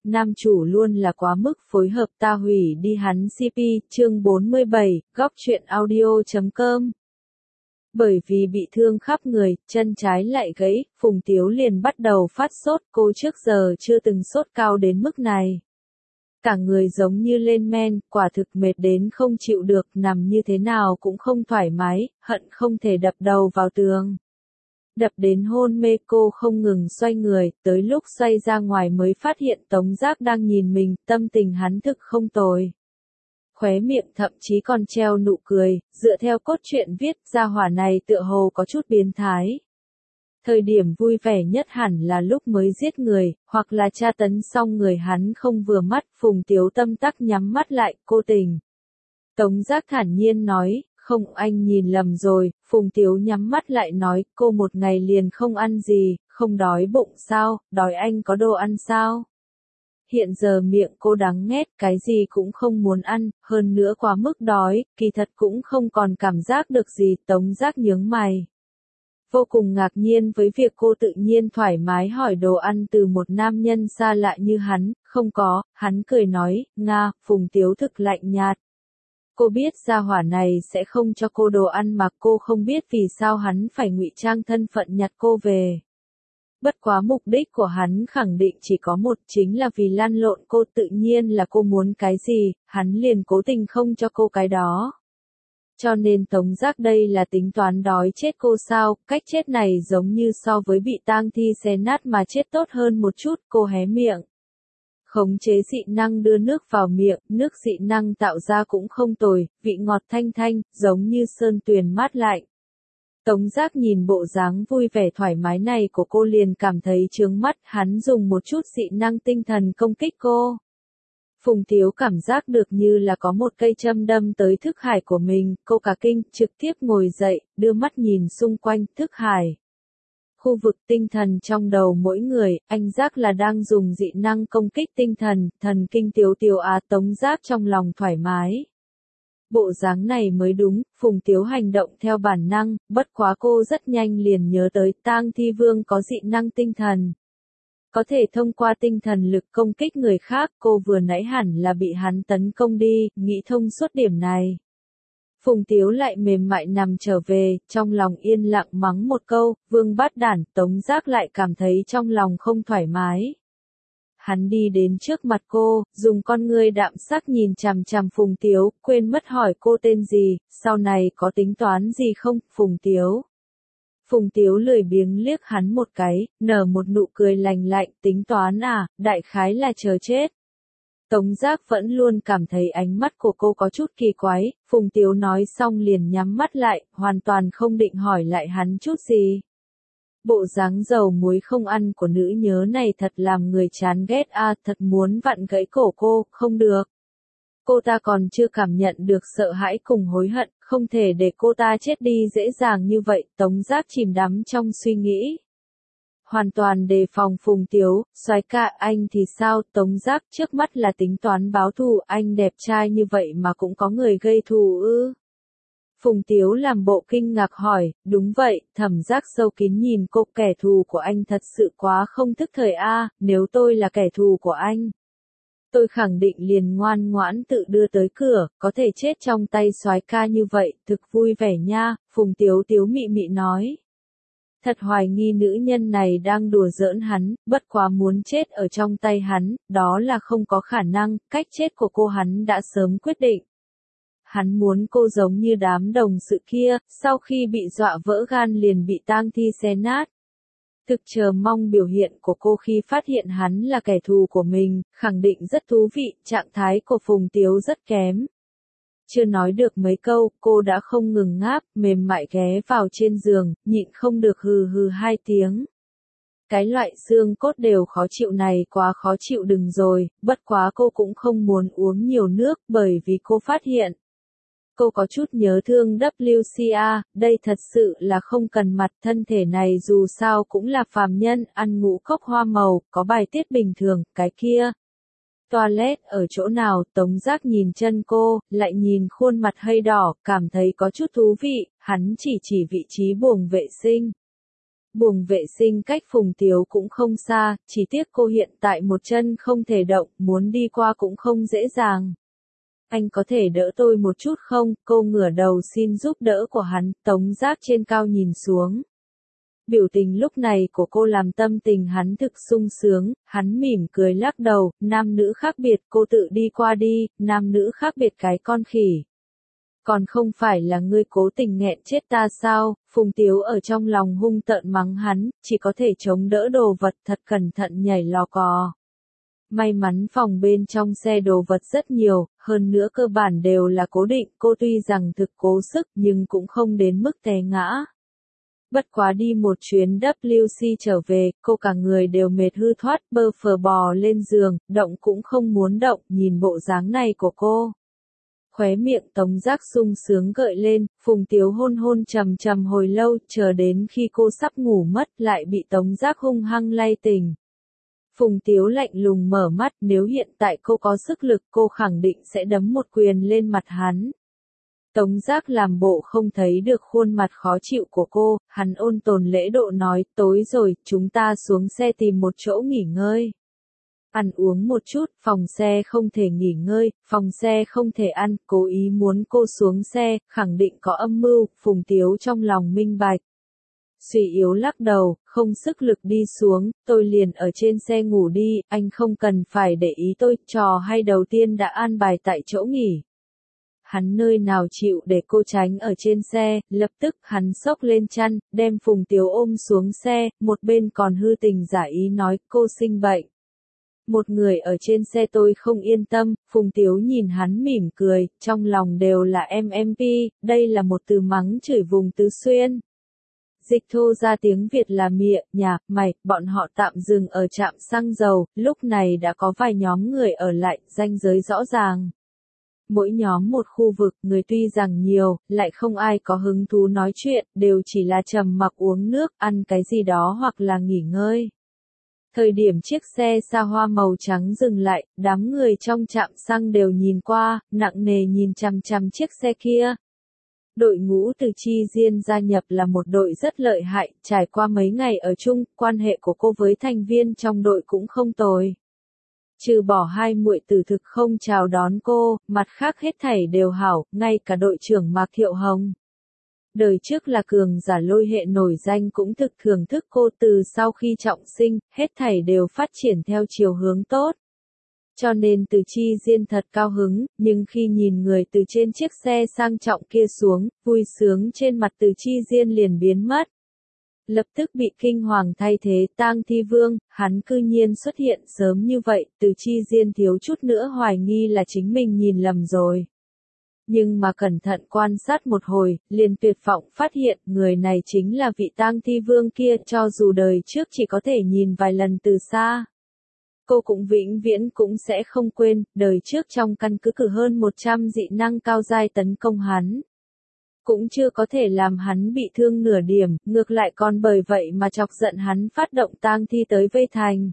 nam chủ luôn là quá mức phối hợp ta hủy đi hắn CP, chương 47, góc truyện audio.com. Bởi vì bị thương khắp người, chân trái lại gãy, Phùng Tiếu liền bắt đầu phát sốt, cô trước giờ chưa từng sốt cao đến mức này. Cả người giống như lên men, quả thực mệt đến không chịu được, nằm như thế nào cũng không thoải mái, hận không thể đập đầu vào tường. Đập đến hôn mê cô không ngừng xoay người, tới lúc xoay ra ngoài mới phát hiện Tống Giác đang nhìn mình, tâm tình hắn thực không tồi. Khóe miệng thậm chí còn treo nụ cười, dựa theo cốt truyện viết, gia hỏa này tựa hồ có chút biến thái. Thời điểm vui vẻ nhất hẳn là lúc mới giết người, hoặc là tra tấn xong người hắn không vừa mắt, Phùng Tiếu tâm tắc nhắm mắt lại, cô tình. Tống Giác thản nhiên nói, không anh nhìn lầm rồi, Phùng Tiếu nhắm mắt lại nói, cô một ngày liền không ăn gì, không đói bụng sao, đói anh có đồ ăn sao? Hiện giờ miệng cô đắng nghét, cái gì cũng không muốn ăn, hơn nữa quá mức đói, kỳ thật cũng không còn cảm giác được gì, Tống Giác nhướng mày. Vô cùng ngạc nhiên với việc cô tự nhiên thoải mái hỏi đồ ăn từ một nam nhân xa lạ như hắn, không có, hắn cười nói, Nga, Phùng Tiếu thực lạnh nhạt. Cô biết gia hỏa này sẽ không cho cô đồ ăn mà cô không biết vì sao hắn phải ngụy trang thân phận nhặt cô về. Bất quá mục đích của hắn khẳng định chỉ có một, chính là vì lăn lộn cô, tự nhiên là cô muốn cái gì, hắn liền cố tình không cho cô cái đó. Cho nên Tống Giác đây là tính toán đói chết cô sao, cách chết này giống như so với bị tang thi xé nát mà chết tốt hơn một chút, cô hé miệng. Khống chế dị năng đưa nước vào miệng, nước dị năng tạo ra cũng không tồi, vị ngọt thanh thanh, giống như sơn tuyền mát lạnh. Tống Giác nhìn bộ dáng vui vẻ thoải mái này của cô liền cảm thấy chướng mắt, hắn dùng một chút dị năng tinh thần công kích cô. Phùng Tiếu cảm giác được như là có một cây châm đâm tới thức hải của mình, cô cả kinh, trực tiếp ngồi dậy, đưa mắt nhìn xung quanh, thức hải. Khu vực tinh thần trong đầu mỗi người, anh giác là đang dùng dị năng công kích tinh thần, thần kinh Tiếu Tống Giác trong lòng thoải mái. Bộ dáng này mới đúng, Phùng Tiếu hành động theo bản năng, bất quá cô rất nhanh liền nhớ tới Tang Thi Vương có dị năng tinh thần. Có thể thông qua tinh thần lực công kích người khác, cô vừa nãy hẳn là bị hắn tấn công đi, nghĩ thông suốt điểm này. Phùng Tiếu lại mềm mại nằm trở về, trong lòng yên lặng mắng một câu, Vương bát đản, Tống Giác lại cảm thấy trong lòng không thoải mái. Hắn đi đến trước mặt cô, dùng con ngươi đạm sắc nhìn chằm chằm Phùng Tiếu, quên mất hỏi cô tên gì, sau này có tính toán gì không, Phùng Tiếu. Phùng Tiếu lười biếng liếc hắn một cái, nở một nụ cười lành lạnh, tính toán à, đại khái là chờ chết. Tống Giác vẫn luôn cảm thấy ánh mắt của cô có chút kỳ quái, Phùng Tiếu nói xong liền nhắm mắt lại, hoàn toàn không định hỏi lại hắn chút gì. Bộ dáng dầu muối không ăn của nữ nhớ này thật làm người chán ghét a, thật muốn vặn gãy cổ cô, không được. Cô ta còn chưa cảm nhận được sợ hãi cùng hối hận, không thể để cô ta chết đi dễ dàng như vậy, Tống Giác chìm đắm trong suy nghĩ. Hoàn toàn đề phòng Phùng Tiếu, soái ca anh thì sao, Tống Giác trước mắt là tính toán báo thù, anh đẹp trai như vậy mà cũng có người gây thù ư. Phùng Tiếu làm bộ kinh ngạc hỏi, đúng vậy, Thẩm Giác sâu kín nhìn cô, kẻ thù của anh thật sự quá không thức thời a, nếu tôi là kẻ thù của anh. Tôi khẳng định liền ngoan ngoãn tự đưa tới cửa, có thể chết trong tay soái ca như vậy, thực vui vẻ nha, Phùng Tiếu tiếu mị mị nói. Thật hoài nghi nữ nhân này đang đùa giỡn hắn, bất quá muốn chết ở trong tay hắn, đó là không có khả năng, cách chết của cô hắn đã sớm quyết định. Hắn muốn cô giống như đám đồng sự kia, sau khi bị dọa vỡ gan liền bị tang thi xé nát. Thực chờ mong biểu hiện của cô khi phát hiện hắn là kẻ thù của mình, khẳng định rất thú vị, trạng thái của Phùng Tiếu rất kém. Chưa nói được mấy câu, cô đã không ngừng ngáp, mềm mại ghé vào trên giường, nhịn không được hừ hừ 2 tiếng. Cái loại xương cốt đều khó chịu này quá khó chịu đừng rồi, bất quá cô cũng không muốn uống nhiều nước bởi vì cô phát hiện. Cô có chút nhớ thương WCA, đây thật sự là không cần mặt, thân thể này dù sao cũng là phàm nhân, ăn ngũ cốc hoa màu, có bài tiết bình thường, cái kia. Toilet ở chỗ nào, Tống Giác nhìn chân cô, lại nhìn khuôn mặt hơi đỏ, cảm thấy có chút thú vị, hắn chỉ vị trí buồng vệ sinh. Buồng vệ sinh cách Phùng Tiếu cũng không xa, chỉ tiếc cô hiện tại một chân không thể động, muốn đi qua cũng không dễ dàng. Anh có thể đỡ tôi một chút không? Cô ngửa đầu xin giúp đỡ của hắn, Tống Giác trên cao nhìn xuống. Biểu tình lúc này của cô làm tâm tình hắn thực sung sướng, hắn mỉm cười lắc đầu, nam nữ khác biệt, cô tự đi qua đi, nam nữ khác biệt cái con khỉ. Còn không phải là ngươi cố tình nghẹn chết ta sao? Phùng Tiếu ở trong lòng hung tợn mắng hắn, chỉ có thể chống đỡ đồ vật thật cẩn thận nhảy lò cò. May mắn phòng bên trong xe đồ vật rất nhiều, hơn nữa cơ bản đều là cố định, cô tuy rằng thực cố sức nhưng cũng không đến mức té ngã. Bất quá đi một chuyến WC trở về, cô cả người đều mệt hư thoát, bơ phờ bò lên giường, động cũng không muốn động, nhìn bộ dáng này của cô. Khóe miệng Tống Giác sung sướng gợi lên, Phùng Tiếu hôn hôn trầm trầm hồi lâu, chờ đến khi cô sắp ngủ mất lại bị Tống Giác hung hăng lay tỉnh. Phùng Tiếu lạnh lùng mở mắt, nếu hiện tại cô có sức lực cô khẳng định sẽ đấm một quyền lên mặt hắn. Tống Giác làm bộ không thấy được khuôn mặt khó chịu của cô, hắn ôn tồn lễ độ nói, tối rồi, chúng ta xuống xe tìm một chỗ nghỉ ngơi. Ăn uống một chút, phòng xe không thể nghỉ ngơi, phòng xe không thể ăn, cố ý muốn cô xuống xe, khẳng định có âm mưu, Phùng Tiếu trong lòng minh bạch. Suy yếu lắc đầu, không sức lực đi xuống, tôi liền ở trên xe ngủ đi, anh không cần phải để ý tôi, trò hay đầu tiên đã an bài tại chỗ nghỉ. Hắn nơi nào chịu để cô tránh ở trên xe, lập tức hắn xốc lên chăn, đem Phùng Tiếu ôm xuống xe, một bên còn hư tình giả ý nói cô sinh bệnh. Một người ở trên xe tôi không yên tâm, Phùng Tiếu nhìn hắn mỉm cười, trong lòng đều là MMP, đây là một từ mắng chửi vùng Tứ Xuyên. Dịch thô ra tiếng Việt là mịa, nhà, mày, bọn họ tạm dừng ở trạm xăng dầu, lúc này đã có vài nhóm người ở lại, ranh giới rõ ràng. Mỗi nhóm một khu vực, người tuy rằng nhiều, lại không ai có hứng thú nói chuyện, đều chỉ là trầm mặc uống nước, ăn cái gì đó hoặc là nghỉ ngơi. Thời điểm chiếc xe xa hoa màu trắng dừng lại, đám người trong trạm xăng đều nhìn qua, nặng nề nhìn chằm chằm chiếc xe kia. Đội ngũ từ Chi Diên gia nhập là một đội rất lợi hại, trải qua mấy ngày ở chung, quan hệ của cô với thành viên trong đội cũng không tồi. Trừ bỏ hai muội tử thực không chào đón cô, mặt khác hết thảy đều hảo, ngay cả đội trưởng Mạc Thiệu Hồng. Đời trước là cường giả lôi hệ nổi danh cũng thực thưởng thức cô từ sau khi trọng sinh, hết thảy đều phát triển theo chiều hướng tốt. Cho nên Từ Chi Diên thật cao hứng, nhưng khi nhìn người từ trên chiếc xe sang trọng kia xuống, vui sướng trên mặt Từ Chi Diên liền biến mất. Lập tức bị kinh hoàng thay thế Tang Thi Vương, hắn cư nhiên xuất hiện sớm như vậy, Từ Chi Diên thiếu chút nữa hoài nghi là chính mình nhìn lầm rồi. Nhưng mà cẩn thận quan sát một hồi, liền tuyệt vọng phát hiện người này chính là vị Tang Thi Vương kia, cho dù đời trước chỉ có thể nhìn vài lần từ xa. Cô cũng vĩnh viễn cũng sẽ không quên, đời trước trong căn cứ cử hơn 100 dị năng cao giai tấn công hắn. Cũng chưa có thể làm hắn bị thương nửa điểm, ngược lại còn bởi vậy mà chọc giận hắn phát động tang thi tới vây thành.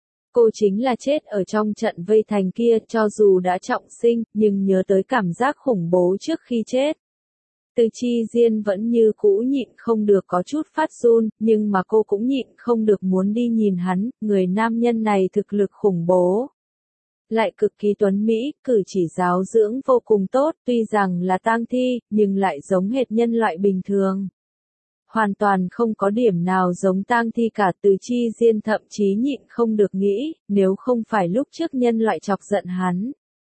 Cô chính là chết ở trong trận vây thành kia, cho dù đã trọng sinh, nhưng nhớ tới cảm giác khủng bố trước khi chết. Từ Chi Diên vẫn như cũ nhịn không được có chút phát run, nhưng mà cô cũng nhịn không được muốn đi nhìn hắn, người nam nhân này thực lực khủng bố. Lại cực kỳ tuấn Mỹ, cử chỉ giáo dưỡng vô cùng tốt, tuy rằng là tang thi, nhưng lại giống hệt nhân loại bình thường. Hoàn toàn không có điểm nào giống tang thi cả. Từ Chi Diên thậm chí nhịn không được nghĩ, nếu không phải lúc trước nhân loại chọc giận hắn.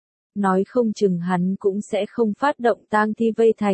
Nói không chừng hắn cũng sẽ không phát động tang thi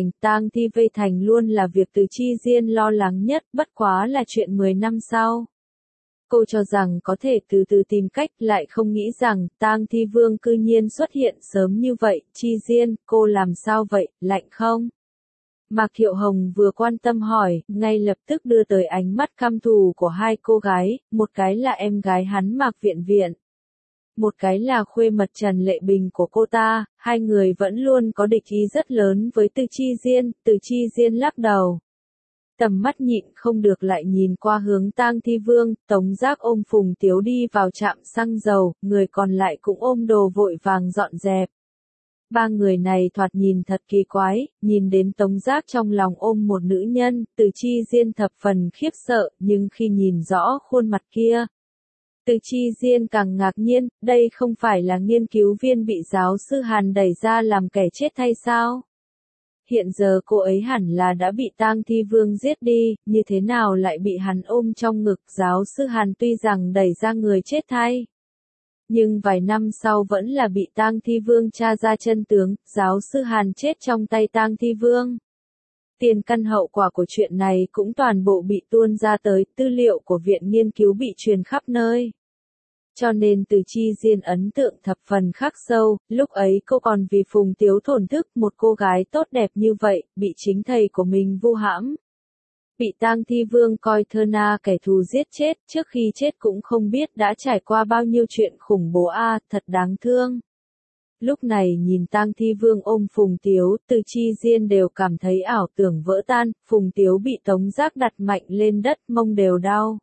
vây thành luôn là việc Từ Chi Diên lo lắng nhất, bất quá là chuyện 10 năm sau. Cô cho rằng có thể từ từ tìm cách, lại không nghĩ rằng Tang Thi Vương cư nhiên xuất hiện sớm như vậy. Chi Diên, cô làm sao vậy, lạnh không? Mạc Thiệu Hồng vừa quan tâm hỏi, ngay lập tức đưa tới ánh mắt căm thù của hai cô gái, một cái là em gái hắn Mạc Viện Viện. Một cái là khuê mật Trần Lệ Bình của cô ta, hai người vẫn luôn có địch ý rất lớn với Từ Chi Diên. Từ Chi Diên lắc đầu. Tầm mắt nhịn không được lại nhìn qua hướng Tang Thi Vương, Tống Giác ôm Phùng Tiếu đi vào trạm xăng dầu, người còn lại cũng ôm đồ vội vàng dọn dẹp. Ba người này thoạt nhìn thật kỳ quái, nhìn đến Tống Giác trong lòng ôm một nữ nhân, Từ Chi Diên thập phần khiếp sợ, nhưng khi nhìn rõ khuôn mặt kia, Từ Chi Diên càng ngạc nhiên, đây không phải là nghiên cứu viên bị giáo sư Hàn đẩy ra làm kẻ chết thay sao? Hiện giờ cô ấy hẳn là đã bị Tang Thi Vương giết đi, như thế nào lại bị hắn ôm trong ngực? Giáo sư Hàn tuy rằng đẩy ra người chết thay, nhưng vài năm sau vẫn là bị Tang Thi Vương tra ra chân tướng, giáo sư Hàn chết trong tay Tang Thi Vương. Tiền căn hậu quả của chuyện này cũng toàn bộ bị tuôn ra tới, tư liệu của viện nghiên cứu bị truyền khắp nơi. Cho nên Từ Chi Diên ấn tượng thập phần khắc sâu, lúc ấy cô còn vì Phùng Tiếu thổn thức, một cô gái tốt đẹp như vậy, bị chính thầy của mình vu hãm. Bị Tang Thi Vương coi thơ na kẻ thù giết chết, trước khi chết cũng không biết đã trải qua bao nhiêu chuyện khủng bố thật đáng thương. Lúc này nhìn Tang Thi Vương ôm Phùng Tiếu, Từ Chi Diên đều cảm thấy ảo tưởng vỡ tan, Phùng Tiếu bị Tống Giác đặt mạnh lên đất, mông đều đau.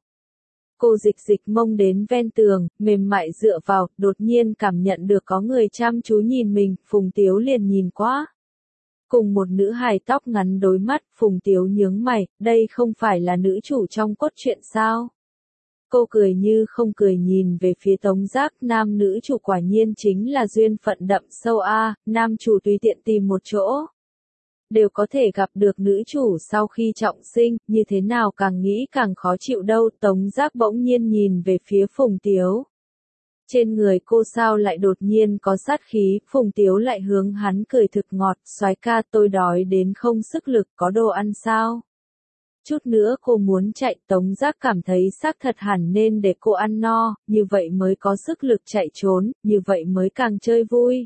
Cô dịch mông đến ven tường, mềm mại dựa vào, đột nhiên cảm nhận được có người chăm chú nhìn mình, Phùng Tiếu liền nhìn qua. Cùng một nữ hài tóc ngắn đối mắt, Phùng Tiếu nhướng mày, đây không phải là nữ chủ trong cốt truyện sao? Cô cười như không cười nhìn về phía Tống Giác, nam nữ chủ quả nhiên chính là duyên phận đậm sâu nam chủ tùy tiện tìm một chỗ, đều có thể gặp được nữ chủ sau khi trọng sinh, như thế nào càng nghĩ càng khó chịu đâu. Tống Giác bỗng nhiên nhìn về phía Phùng Tiếu. Trên người cô sao lại đột nhiên có sát khí, Phùng Tiếu lại hướng hắn cười thực ngọt, soái ca tôi đói đến không sức lực, có đồ ăn sao? Chút nữa cô muốn chạy, Tống Giác cảm thấy xác thật hẳn nên để cô ăn no, như vậy mới có sức lực chạy trốn, như vậy mới càng chơi vui.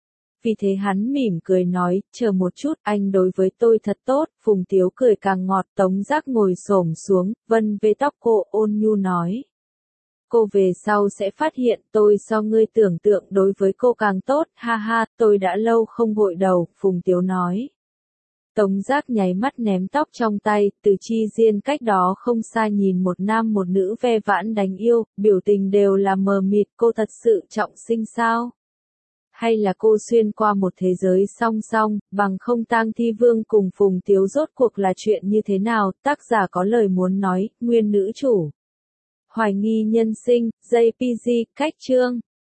Vì thế hắn mỉm cười nói, chờ một chút, anh đối với tôi thật tốt, Phùng Tiếu cười càng ngọt, Tống Giác ngồi xổm xuống, vân về tóc cô, ôn nhu nói. Cô về sau sẽ phát hiện tôi so ngươi tưởng tượng đối với cô càng tốt, ha ha, tôi đã lâu không gội đầu, Phùng Tiếu nói. Tống Giác nháy mắt ném tóc trong tay, Từ Chi Diên cách đó không xa nhìn một nam một nữ ve vãn đánh yêu, biểu tình đều là mờ mịt, cô thật sự trọng sinh sao? Hay là cô xuyên qua một thế giới song song, bằng không Tang Thi Vương cùng Phùng Tiếu rốt cuộc là chuyện như thế nào? Tác giả có lời muốn nói, nguyên nữ chủ. Hoài nghi nhân sinh, JPG, cách chương.